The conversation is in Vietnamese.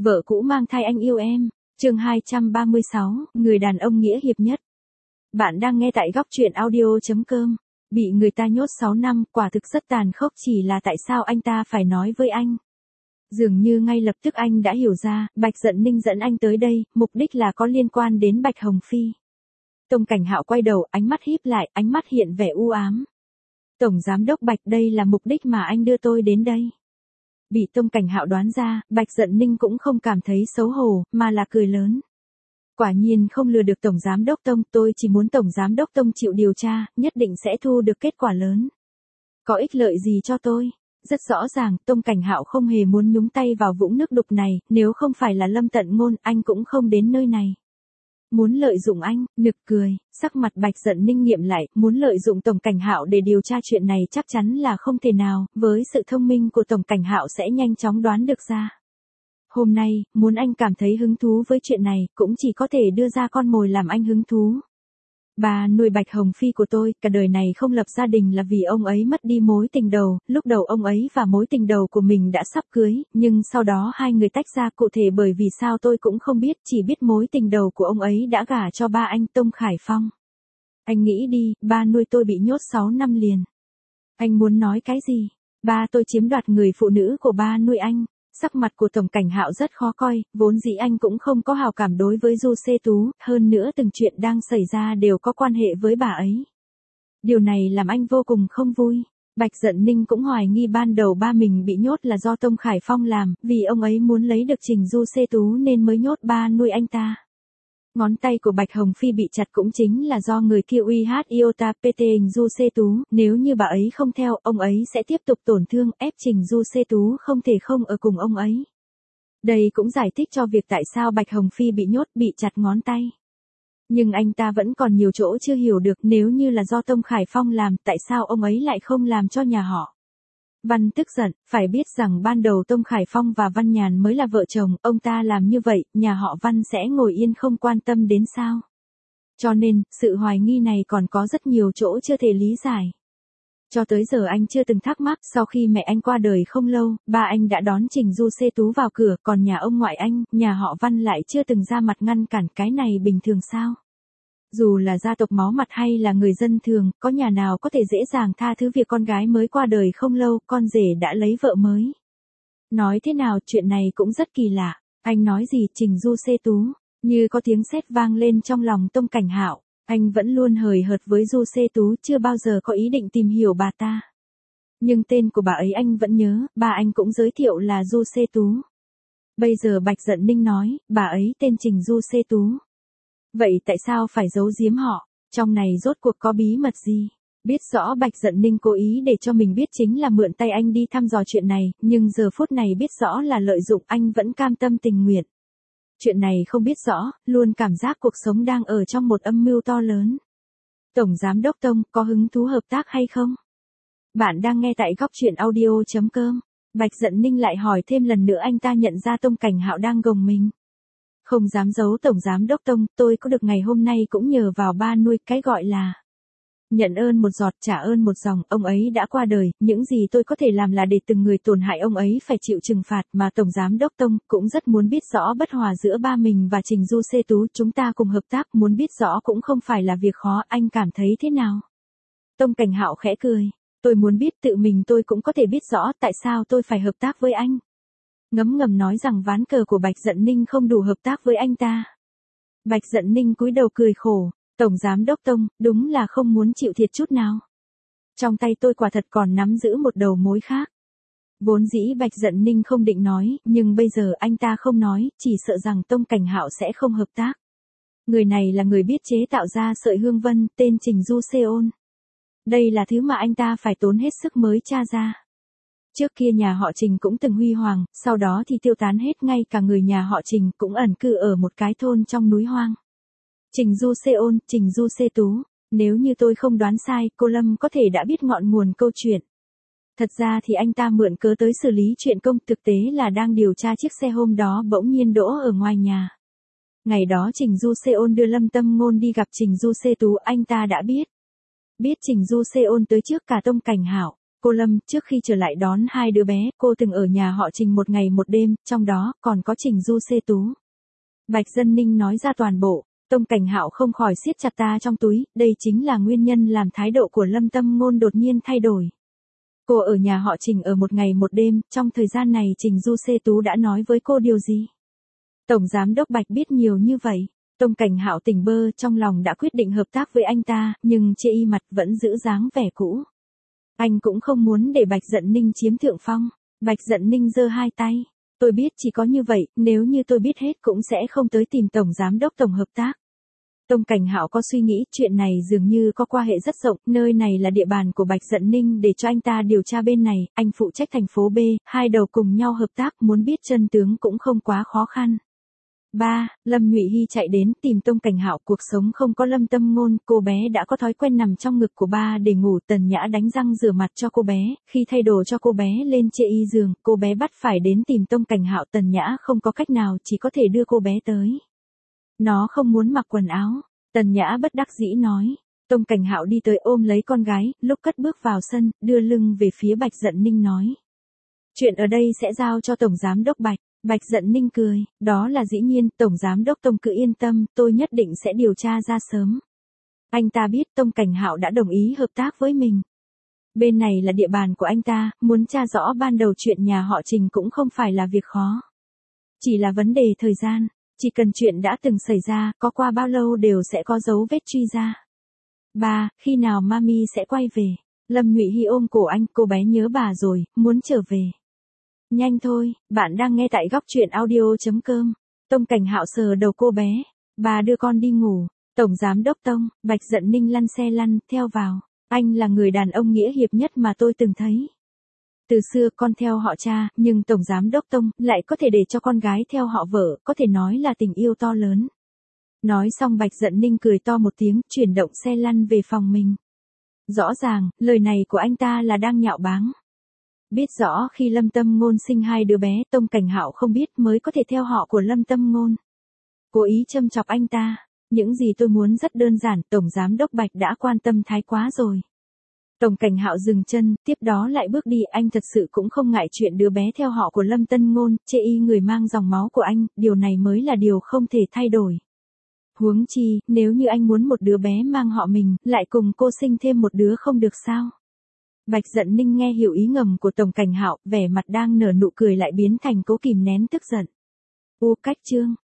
Vợ cũ mang thai anh yêu em. Chương 236, người đàn ông nghĩa hiệp nhất. Bạn đang nghe tại góc truyện audio.com. Bị người ta nhốt 6 năm, quả thực rất tàn khốc, chỉ là tại sao anh ta phải nói với anh. Dường như ngay lập tức anh đã hiểu ra, Bạch Dận Ninh dẫn anh tới đây, mục đích là có liên quan đến Bạch Hồng Phi. Tông Cảnh Hạo quay đầu, ánh mắt híp lại, ánh mắt hiện vẻ u ám. Tổng giám đốc Bạch, đây là mục đích mà anh đưa tôi đến đây. Bị Tông Cảnh Hạo đoán ra, Bạch Dận Ninh cũng không cảm thấy xấu hổ, mà là cười lớn. Quả nhiên không lừa được Tổng Giám Đốc Tông, tôi chỉ muốn Tổng Giám Đốc Tông chịu điều tra, nhất định sẽ thu được kết quả lớn. Có ích lợi gì cho tôi? Rất rõ ràng, Tông Cảnh Hạo không hề muốn nhúng tay vào vũng nước đục này, nếu không phải là Lâm Tận Ngôn, anh cũng không đến nơi này. Muốn lợi dụng anh, nực cười, sắc mặt Bạch Dận Ninh nghiệm lại, muốn lợi dụng Tổng Cảnh Hạo để điều tra chuyện này chắc chắn là không thể nào, với sự thông minh của Tổng Cảnh Hạo sẽ nhanh chóng đoán được ra. Hôm nay, muốn anh cảm thấy hứng thú với chuyện này, cũng chỉ có thể đưa ra con mồi làm anh hứng thú. Bà nuôi Bạch Hồng Phi của tôi, cả đời này không lập gia đình là vì ông ấy mất đi mối tình đầu, lúc đầu ông ấy và mối tình đầu của mình đã sắp cưới, nhưng sau đó hai người tách ra, cụ thể bởi vì sao tôi cũng không biết, chỉ biết mối tình đầu của ông ấy đã gả cho ba anh, Tông Khải Phong. Anh nghĩ đi, ba nuôi tôi bị nhốt 6 năm liền. Anh muốn nói cái gì? Ba tôi chiếm đoạt người phụ nữ của ba nuôi anh. Sắc mặt của Tổng Cảnh Hạo rất khó coi, vốn dĩ anh cũng không có hào cảm đối với Du Xê Tú, hơn nữa từng chuyện đang xảy ra đều có quan hệ với bà ấy. Điều này làm anh vô cùng không vui. Bạch Dận Ninh cũng hoài nghi ban đầu ba mình bị nhốt là do Tông Khải Phong làm, vì ông ấy muốn lấy được Trình Du Xê Tú nên mới nhốt ba nuôi anh ta. Ngón tay của Bạch Hồng Phi bị chặt cũng chính là do người kia uy hát Iota PT hình Du Xê Tú, nếu như bà ấy không theo, ông ấy sẽ tiếp tục tổn thương, ép Trình Du Xê Tú không thể không ở cùng ông ấy. Đây cũng giải thích cho việc tại sao Bạch Hồng Phi bị nhốt, bị chặt ngón tay. Nhưng anh ta vẫn còn nhiều chỗ chưa hiểu được, nếu như là do Tông Khải Phong làm, tại sao ông ấy lại không làm cho nhà họ. Văn tức giận, phải biết rằng ban đầu Tông Khải Phong và Văn Nhàn mới là vợ chồng, ông ta làm như vậy, nhà họ Văn sẽ ngồi yên không quan tâm đến sao. Cho nên, sự hoài nghi này còn có rất nhiều chỗ chưa thể lý giải. Cho tới giờ anh chưa từng thắc mắc, sau khi mẹ anh qua đời không lâu, ba anh đã đón Trình Du Xê Tú vào cửa, còn nhà ông ngoại anh, nhà họ Văn lại chưa từng ra mặt ngăn cản, cái này bình thường sao? Dù là gia tộc máu mặt hay là người dân thường, có nhà nào có thể dễ dàng tha thứ việc con gái mới qua đời không lâu, con rể đã lấy vợ mới. Nói thế nào, chuyện này cũng rất kỳ lạ. Anh nói gì, Trình Du Xê Tú? Như có tiếng sét vang lên trong lòng Tông Cảnh Hạo. Anh vẫn luôn hời hợt với Du Xê Tú, chưa bao giờ có ý định tìm hiểu bà ta. Nhưng tên của bà ấy anh vẫn nhớ, ba anh cũng giới thiệu là Du Xê Tú. Bây giờ Bạch Dận Ninh nói, bà ấy tên Trình Du Xê Tú. Vậy tại sao phải giấu giếm họ? Trong này rốt cuộc có bí mật gì? Biết rõ Bạch Dận Ninh cố ý để cho mình biết chính là mượn tay anh đi thăm dò chuyện này, nhưng giờ phút này biết rõ là lợi dụng, anh vẫn cam tâm tình nguyện. Chuyện này không biết rõ, luôn cảm giác cuộc sống đang ở trong một âm mưu to lớn. Tổng Giám Đốc Tông, có hứng thú hợp tác hay không? Bạn đang nghe tại góc truyện audio.com. Bạch Dận Ninh lại hỏi thêm lần nữa, anh ta nhận ra Tông Cảnh Hạo đang gồng mình. Không dám giấu Tổng Giám Đốc Tông, tôi có được ngày hôm nay cũng nhờ vào ba nuôi, cái gọi là nhận ơn một giọt trả ơn một dòng, ông ấy đã qua đời, những gì tôi có thể làm là để từng người tổn hại ông ấy phải chịu trừng phạt, mà Tổng Giám Đốc Tông cũng rất muốn biết rõ bất hòa giữa ba mình và Trình Du Xê Tú, chúng ta cùng hợp tác, muốn biết rõ cũng không phải là việc khó, anh cảm thấy thế nào? Tông Cảnh Hạo khẽ cười, tôi muốn biết tự mình tôi cũng có thể biết rõ, tại sao tôi phải hợp tác với anh? Ngấm ngầm nói rằng ván cờ của Bạch Dận Ninh không đủ hợp tác với anh ta. Bạch Dận Ninh cúi đầu cười khổ, Tổng Giám Đốc Tông, đúng là không muốn chịu thiệt chút nào. Trong tay tôi quả thật còn nắm giữ một đầu mối khác. Vốn dĩ Bạch Dận Ninh không định nói, nhưng bây giờ anh ta không nói, chỉ sợ rằng Tông Cảnh Hạo sẽ không hợp tác. Người này là người biết chế tạo ra sợi hương vân, tên Trình Du Xê Ôn. Đây là thứ mà anh ta phải tốn hết sức mới tra ra. Trước kia nhà họ Trình cũng từng huy hoàng, sau đó thì tiêu tán hết, ngay cả người nhà họ Trình cũng ẩn cư ở một cái thôn trong núi hoang. Trình Du Xê Ôn, Trình Du Xê Tú, nếu như tôi không đoán sai, cô Lâm có thể đã biết ngọn nguồn câu chuyện. Thật ra thì anh ta mượn cớ tới xử lý chuyện công, thực tế là đang điều tra chiếc xe hôm đó bỗng nhiên đỗ ở ngoài nhà. Ngày đó Trình Du Xê Ôn đưa Lâm Tâm Ngôn đi gặp Trình Du Xê Tú, anh ta đã biết. Biết Trình Du Xê Ôn tới trước cả Tông Cảnh Hạo. Cô Lâm, trước khi trở lại đón hai đứa bé, cô từng ở nhà họ Trình một ngày một đêm, trong đó còn có Trình Du Xê Tú. Bạch Dân Ninh nói ra toàn bộ. Tông Cảnh Hạo không khỏi siết chặt ta trong túi, đây chính là nguyên nhân làm thái độ của Lâm Tâm Ngôn đột nhiên thay đổi. Cô ở nhà họ Trình ở một ngày một đêm, trong thời gian này Trình Du Xê Tú đã nói với cô điều gì? Tổng Giám Đốc Bạch biết nhiều như vậy. Tông Cảnh Hạo tỉnh bơ, trong lòng đã quyết định hợp tác với anh ta, nhưng chê y mặt vẫn giữ dáng vẻ cũ. Anh cũng không muốn để Bạch Dận Ninh chiếm thượng phong. Bạch Dận Ninh giơ hai tay. Tôi biết chỉ có như vậy, nếu như tôi biết hết cũng sẽ không tới tìm Tổng Giám Đốc Tổng hợp tác. Tông Cảnh Hạo có suy nghĩ chuyện này dường như có quan hệ rất rộng, nơi này là địa bàn của Bạch Dận Ninh để cho anh ta điều tra bên này, anh phụ trách thành phố B, hai đầu cùng nhau hợp tác, muốn biết chân tướng cũng không quá khó khăn. 3. Lâm Nhụy Hy chạy đến tìm Tông Cảnh Hạo, cuộc sống không có Lâm Tâm Ngôn, cô bé đã có thói quen nằm trong ngực của ba để ngủ. Tần Nhã đánh răng rửa mặt cho cô bé, khi thay đồ cho cô bé lên chê y giường, cô bé bắt phải đến tìm Tông Cảnh Hạo. Tần Nhã không có cách nào, chỉ có thể đưa cô bé tới. Nó không muốn mặc quần áo. Tần Nhã bất đắc dĩ nói. Tông Cảnh Hạo đi tới ôm lấy con gái, lúc cất bước vào sân, đưa lưng về phía Bạch Dận Ninh nói. Chuyện ở đây sẽ giao cho Tổng Giám Đốc Bạch. Bạch Dận Ninh cười, đó là dĩ nhiên, Tổng Giám Đốc Tông cứ yên tâm, tôi nhất định sẽ điều tra ra sớm. Anh ta biết Tông Cảnh Hạo đã đồng ý hợp tác với mình. Bên này là địa bàn của anh ta, muốn tra rõ ban đầu chuyện nhà họ Trình cũng không phải là việc khó. Chỉ là vấn đề thời gian, chỉ cần chuyện đã từng xảy ra, có qua bao lâu đều sẽ có dấu vết truy ra. 3. Khi nào Mami sẽ quay về? Lâm Nhụy Hy ôm cổ anh, cô bé nhớ bà rồi, muốn trở về. Nhanh thôi, bạn đang nghe tại góc truyện audio.com. Tông Cảnh Hạo sờ đầu cô bé. Bà đưa con đi ngủ. Tổng Giám Đốc Tông, Bạch Dận Ninh lăn xe lăn, theo vào. Anh là người đàn ông nghĩa hiệp nhất mà tôi từng thấy. Từ xưa con theo họ cha, nhưng Tổng Giám Đốc Tông lại có thể để cho con gái theo họ vợ, có thể nói là tình yêu to lớn. Nói xong Bạch Dận Ninh cười to một tiếng, chuyển động xe lăn về phòng mình. Rõ ràng, lời này của anh ta là đang nhạo báng. Biết rõ khi Lâm Tâm Ngôn sinh hai đứa bé, Tông Cảnh Hạo không biết mới có thể theo họ của Lâm Tâm Ngôn. Cố ý châm chọc anh ta. Những gì tôi muốn rất đơn giản, Tổng Giám Đốc Bạch đã quan tâm thái quá rồi. Tổng Cảnh Hạo dừng chân, tiếp đó lại bước đi. Anh thật sự cũng không ngại chuyện đứa bé theo họ của Lâm Tân Ngôn, chê y người mang dòng máu của anh, điều này mới là điều không thể thay đổi. Huống chi, nếu như anh muốn một đứa bé mang họ mình, lại cùng cô sinh thêm một đứa không được sao? Bạch Dận Ninh nghe hiểu ý ngầm của Tổng Cảnh Hạo, vẻ mặt đang nở nụ cười lại biến thành cố kìm nén tức giận. Cách chương